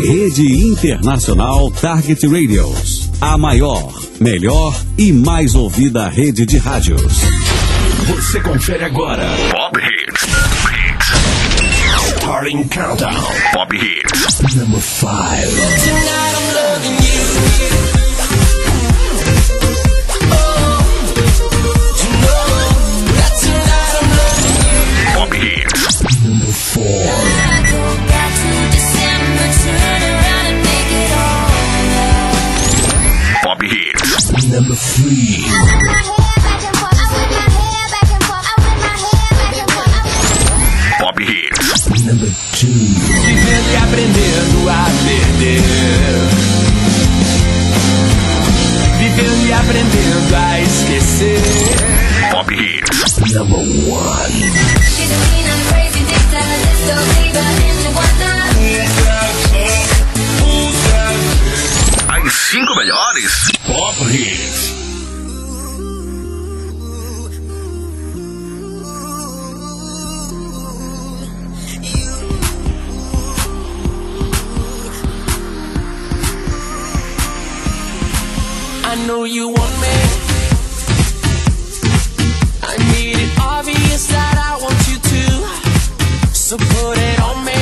Rede Internacional Target Radios. A maior, melhor e mais ouvida rede de rádios. Você confere agora Pop Hits. Starting Countdown. Pop Hits. Number 5. Tonight I'm loving you. Pop Hits. Number 4. Pop Hits. Number 3. Pop Hits. Number 2. Vivendo e aprendendo a perder. Vivendo e aprendendo a esquecer. Pop Hits. Number 1. As 5 melhores Pop Hits. I know you want me. I made it obvious that I want you to. So put it on me.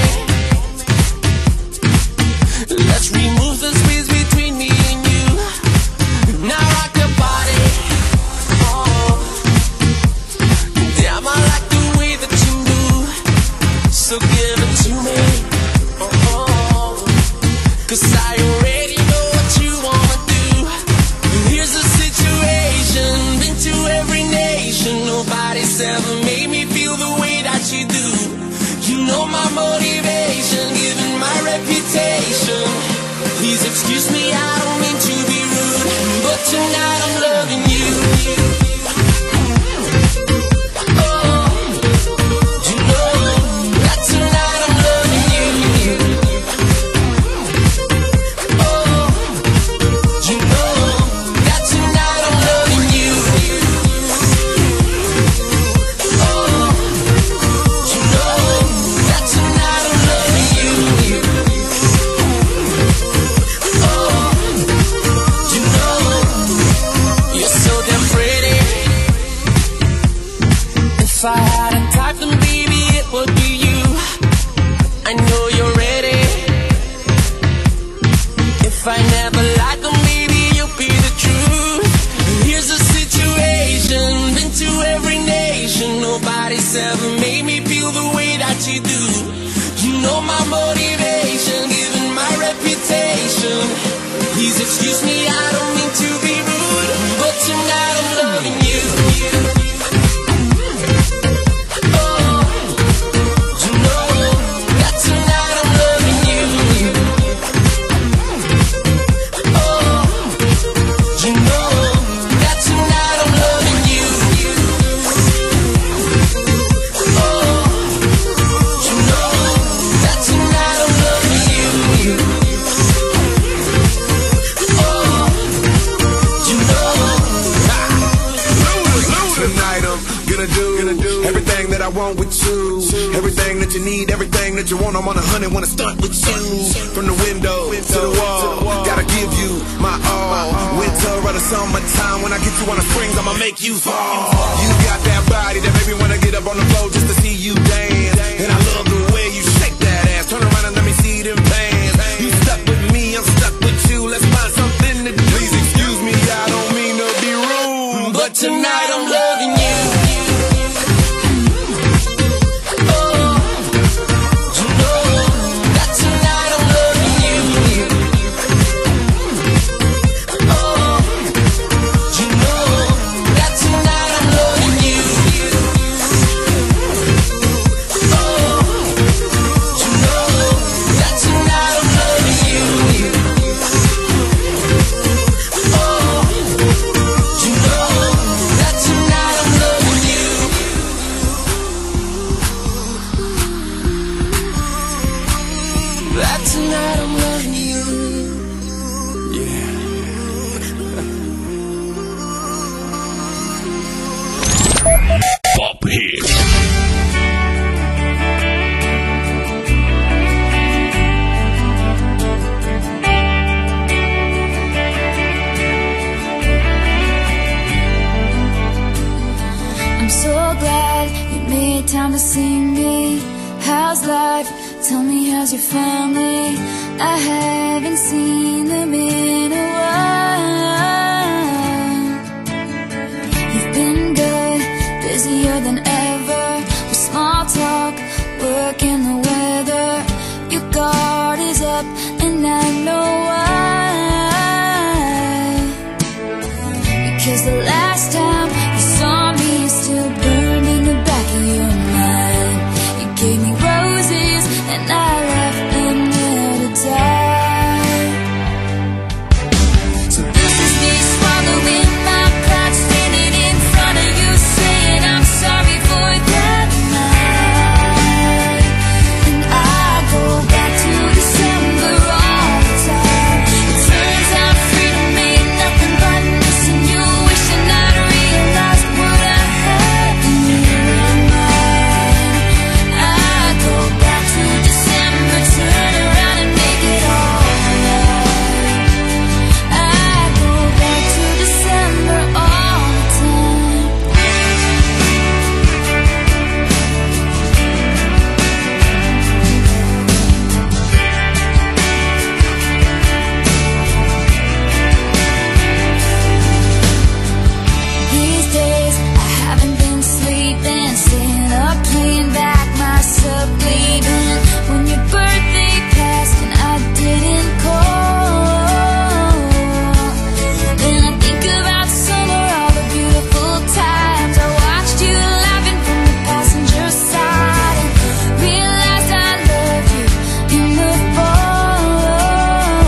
Let's remove the space between me and you. Now rock your body. Oh, damn, I like the way that you move. So give it to me. Oh, 'cause I already know what you wanna do. Here's the situation, been to every nation. Nobody's ever made me feel the way that you do. You know my motivation, given my reputation. Please excuse me, I don't mean to be rude, but tonight I'm loving you. Oh, you know that tonight I'm loving you. Oh, you know that tonight I'm loving you. Oh, you know that tonight I'm loving you. Oh, you know you're so damn pretty. If I had a type, then baby it would be you. I know you're ready. If I never lied, then maybe you'll be the truth. Here's the situation, been to every nation. Nobody's ever made me feel the way that you do. You know my motivation, given my reputation. Please excuse me, I don't mean to be rude, but tonight I'm loving you. Oh, you know that tonight I'm loving you. Oh, you know that tonight I'm loving you. Oh, you know that tonight I'm loving you. Oh, you know. Tonight I'm gonna do everything that I want with you. Everything that you need, everything that you want. I'm on 100, wanna stunt with you. From the window to the wall, gotta give you my all. Winter or the summertime, when I get you on the springs, I'ma make you fall. You got that body that made me wanna get up on the floor just to see you dance. And I love the way you shake that ass. Turn around and let me see them pants. You stuck with me, I'm stuck with you. Let's find something to do. Please excuse me, I don't mean to be rude, But tonight I'm loving you. Oh, you know that tonight I'm loving you. Oh, you know that tonight I'm loving you. Oh, you know that tonight I'm loving you. Oh, you know that tonight I'm loving you. That tonight I'm loving you. Pop Hits. singing. How's life? Tell me, how's your family? I haven't seen them in a while. You've been good, busier than ever, with small talk, work and the weather. Your guard is up and I know why. Because the last time you saw me, still burned in the back of your mind. You gave me roses and I left them there to die. So this is me swallowing my pride, standing in front of you, saying I'm sorry for that night. And I go back to December all the time. It turns out freedom ain't nothing but missing you, wishing I'd realized what I had in your mind. I go back to December, turn around and make it alright. I go back to December all the time. These days I haven't been sleeping, staying up playing back myself bleeding. When your birthday passed and I didn't call, then I think about summer, all the beautiful times I watched you laughing from the passenger side, and realized I loved you in the fall.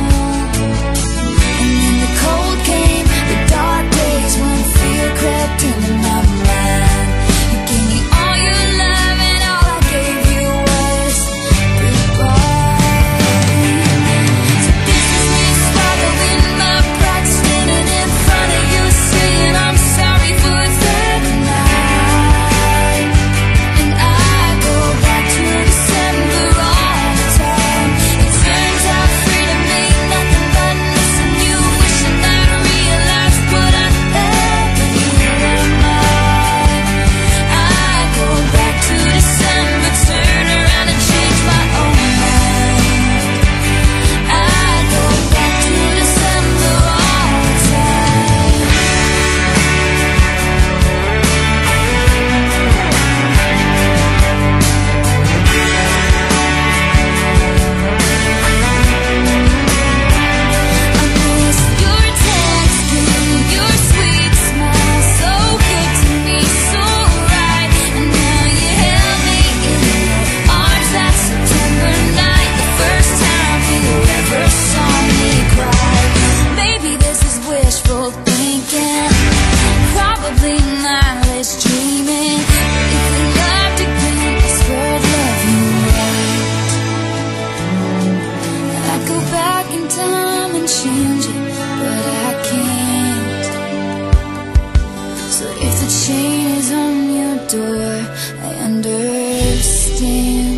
And then the cold came, the dark days when fear crept into my mind. You gave me all your love and all I gave you was goodbye. So this is me swallowing my pride, standing in front of you, saying I'm sorry for that night. And I go back to December all the time. It turns out freedom ain't nothing but missing you, wishing I'd realized what I had in your mind. I go back to December, turn around and change my own mind. I go back to December all the time. I miss your text, your sweet smile, so good to me, so right. And now you held me in your arms that September night, the first time you ever saw me cry. Maybe this is wishful thinking, probably mindless dreaming. If we loved again, I swear I'd love you right. I'd go back in time and change it, but I can't. So if the chain is on your door, I understand.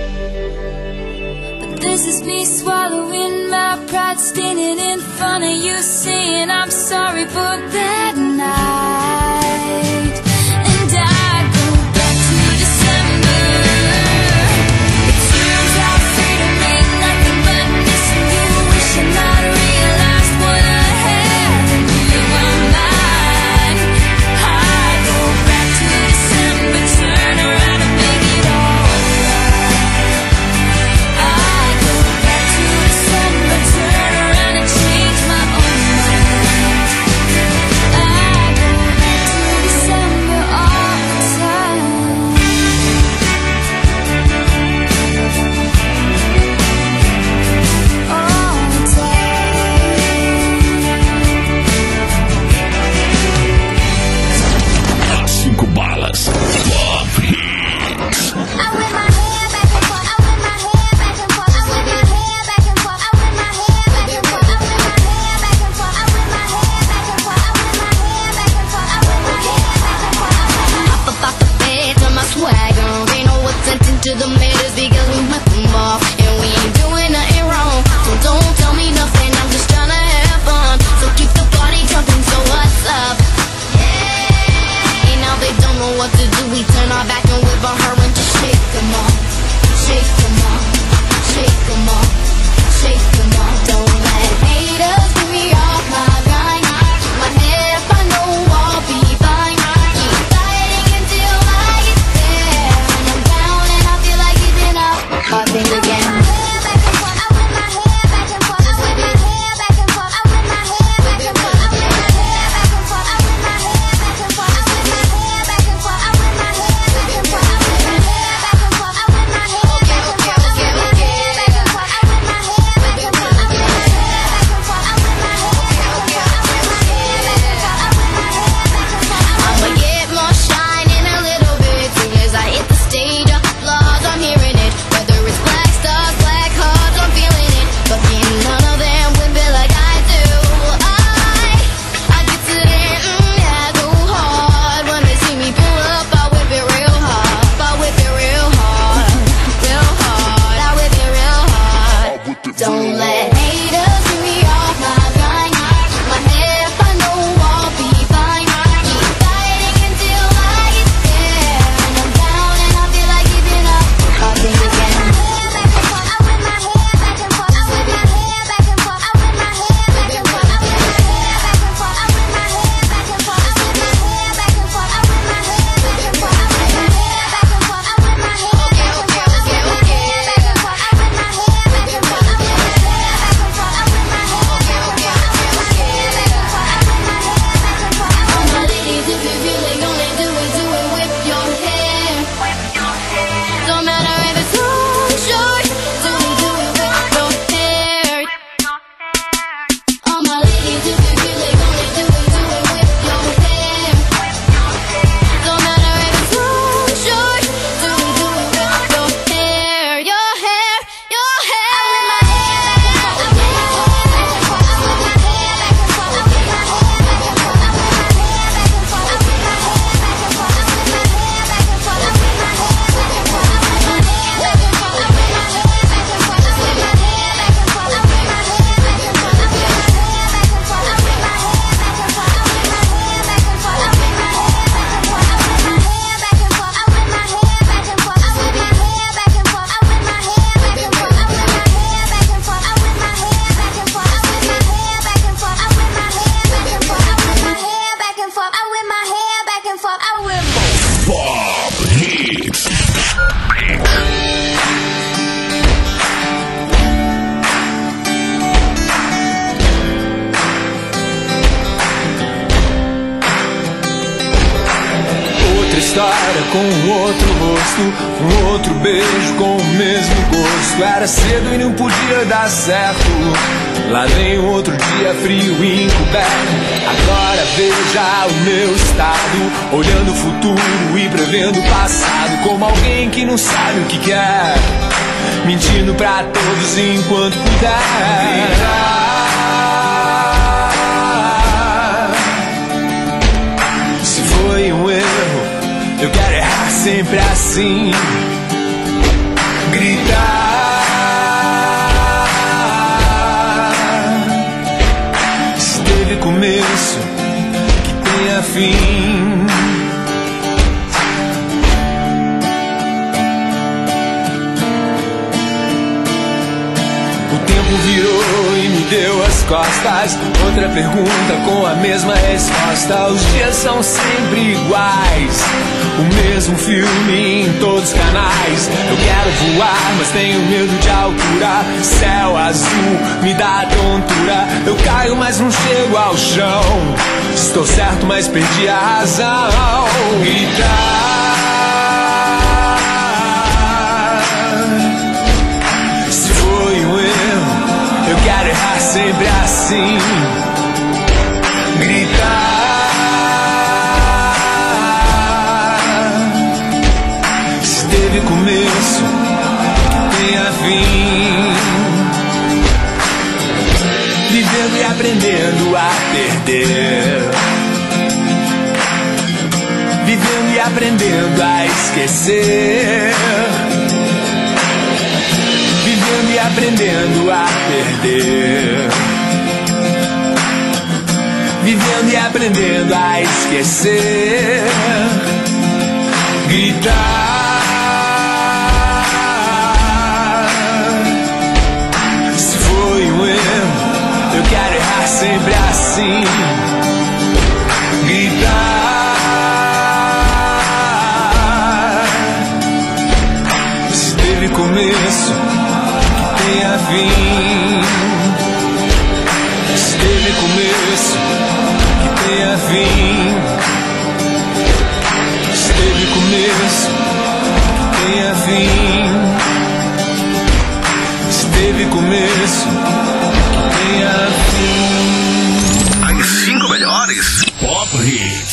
But this is me swallowing my pride, standing in front of you, saying I'm sorry for that night. And I go back to December. It turns out freedom ain't nothing but missing you, wishing I'd realized what I had in your mind. I go back to December, turn around and make it alright. I go back to December, turn around and change my own mind. I go back to December all the time. All the time. As 5 balas. Top Hits. I whip my hair back and forth, I whip my hair back and forth, I whip my hair back and forth, I whip my hair back and forth, I whip my hair back and forth, I whip my hair back and forth, I whip my hair back and forth, I whip my hair back and forth. Up about the bed to my swagger. Ain't no attention to the haters because we whip them off. And we ain't doing nothing wrong. So don't tell me nothing, I'm just tryna have fun. So keep the party jumping, so what's up? And now they don't know what to do. We turn our back and whip on her com outro rosto, um outro beijo com o mesmo gosto. Era cedo e não podia dar certo. Lá vem outro dia frio e encoberto. Agora veja o meu estado, olhando o futuro e prevendo o passado, como alguém que não sabe o que quer, mentindo pra todos enquanto puder. Se foi um erro, eu quero errar sempre assim. Gritar. Se teve começo, que tenha fim. Virou e me deu as costas. Outra pergunta com a mesma resposta. Os dias são sempre iguais, o mesmo filme em todos os canais. Eu quero voar, mas tenho medo de altura. Céu azul me dá tontura. Eu caio, mas não chego ao chão. Estou certo, mas perdi a razão. Gritar. Eu quero errar sempre assim. Gritar. Se teve começo, que tenha fim. Vivendo e aprendendo a perder. Vivendo e aprendendo a esquecer. Vivendo e aprendendo a perder. Vivendo e aprendendo a esquecer. Gritar. Se foi um erro, eu quero errar sempre assim. Gritar. Se teve começo, tenha fim. Se teve começo, que tenha fim. Se teve começo, que tenha fim. Se teve começo, que tenha fim. As 5 melhores Pop Hits.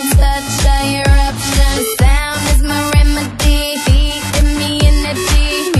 Sound is my remedy, feeding me energy.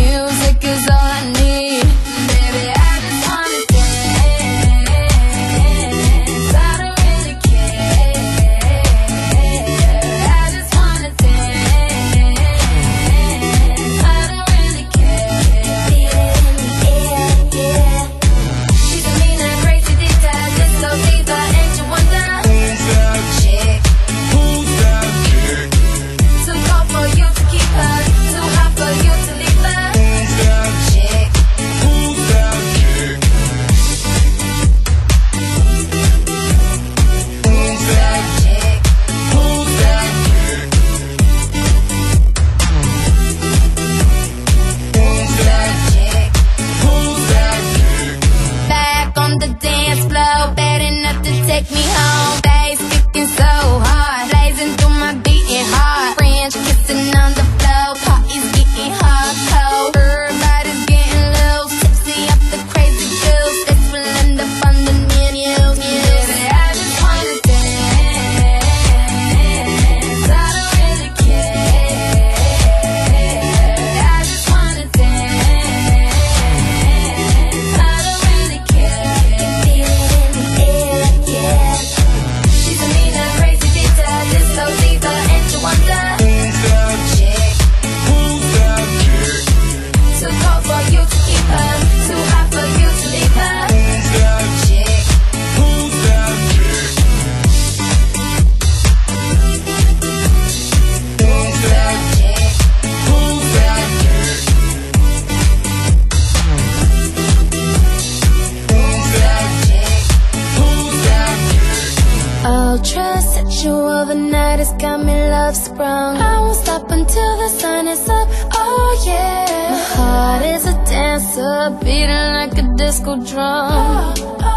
sexual, the night has got me love sprung. I won't stop until the sun is up, oh yeah. My heart is a dancer, beating like a disco drum.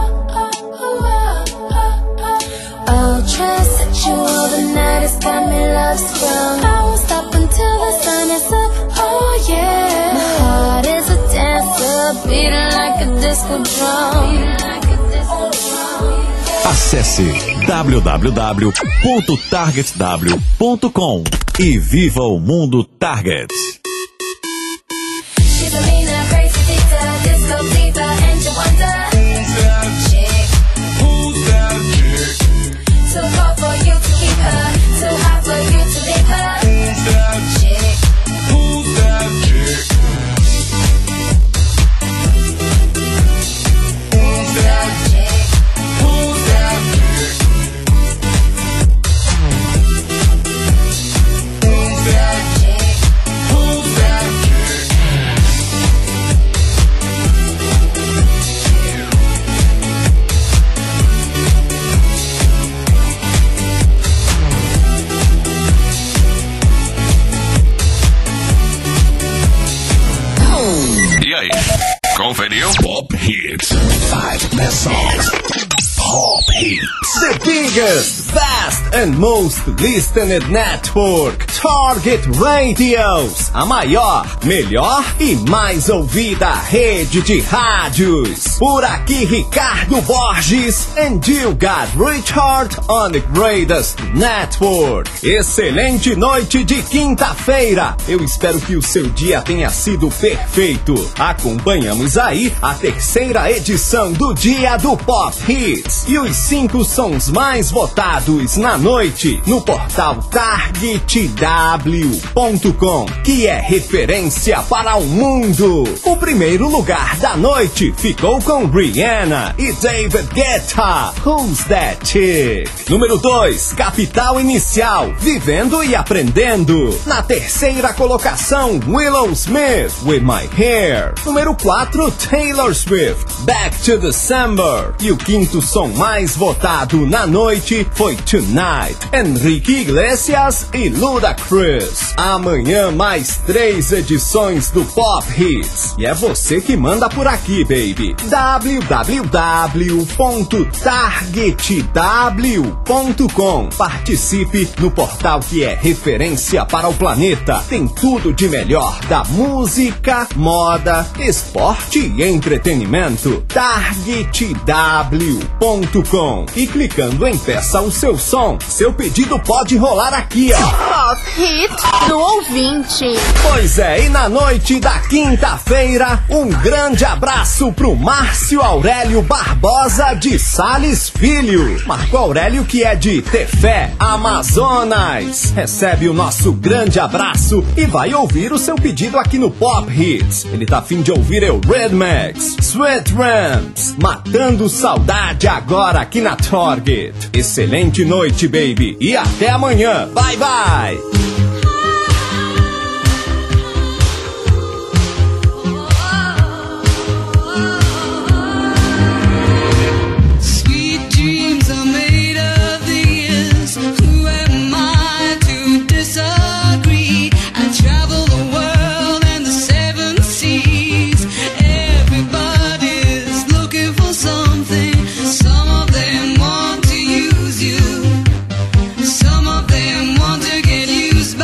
Ultra sexual, the night has got me love sprung. I won't stop until the sun is up, oh yeah. My heart is a dancer, beating like a disco drum. Acesse www.targetw.com e viva o mundo Target. She's a mean, crazy diva, disco diva, and you wonder who's that chick? Who's that chick? Too hot for you to keep her, too hot for you to leave her. Who's that chick? Who's that chick? Who's that chick? Who's that chick? Who's that chick? Who's that chick? E aí, conferiu? Pop Hits. 5 best songs. Pop Hits. The biggest, best and most listened network, Target Radios, a maior, melhor e mais ouvida rede de rádios. Por aqui Ricardo Borges, and you got Richard on the greatest network. Excelente noite de quinta-feira. Eu espero que o seu dia tenha sido perfeito. Acompanhamos aí a terceira edição do Dia do Pop Hits e os 5 sons mais votados na noite no portal targetw.com, que é referência para o mundo. O primeiro lugar da noite ficou com Rihanna e David Guetta, Who's That Chick? Número 2, Capital Inicial, Vivendo e Aprendendo. Na terceira colocação, Willow Smith, With My Hair. Número 4, Taylor Swift, Back to December. E o quinto som mais votado na noite foi Tonight, Enrique Iglesias e Ludacris. Amanhã mais 3 edições do Pop Hits. E é você que manda por aqui, baby. www.targetw.com. Participe no portal que é referência para o planeta. Tem tudo de melhor da música, moda, esporte e entretenimento. targetw.com. E clicando em Peça o Seu Som, seu pedido pode rolar aqui, ó. Pop Hit do ouvinte. Pois é, e na noite da quinta-feira, um grande abraço pro Márcio Aurélio Barbosa de Sales Filho. Marco Aurélio, que é de Tefé, Amazonas. Recebe o nosso grande abraço e vai ouvir o seu pedido aqui no Pop Hits. Ele tá a fim de ouvir o Red Max, Sweat Rams, Matando Saudade agora aqui na Target. Excelente noite, baby, e até amanhã. Bye, bye! Some of them want to get used by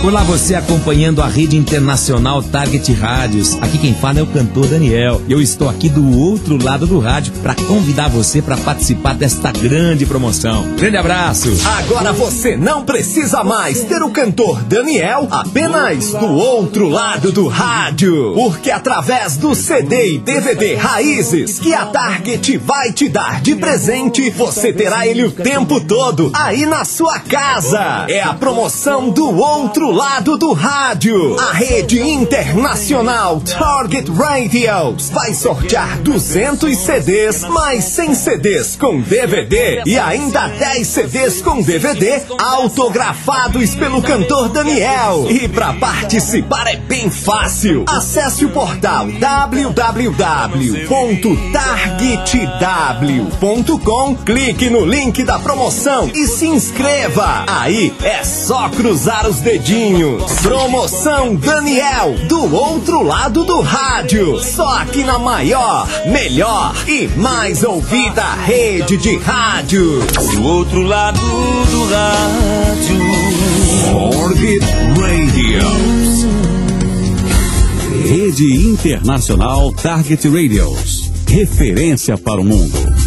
Olá, você acompanhando a rede internacional Target Rádios. Aqui quem fala é o cantor Daniel. Eu estou aqui do outro lado do rádio para convidar você para participar desta grande promoção. Grande abraço. Agora você não precisa mais ter o cantor Daniel apenas do outro lado do rádio. Porque através do CD e DVD Raízes que a Target vai te dar de presente, você terá ele o tempo todo aí na sua casa. É a promoção do outro lado do rádio. A rede internacional Target Radios vai sortear 200 CDs mais 100 CDs com DVD e ainda 10 CDs com DVD autografados pelo cantor Daniel. E para participar é bem fácil. Acesse o portal www.targetw.com, clique no link da promoção e se inscreva. Aí é só cruzar os dedinhos. Promoção Daniel, do outro lado do rádio. Só aqui na maior, melhor e mais ouvida rede de rádio. Do outro lado do rádio. Orbit Radios. Rede Internacional Target Radios. Referência para o mundo.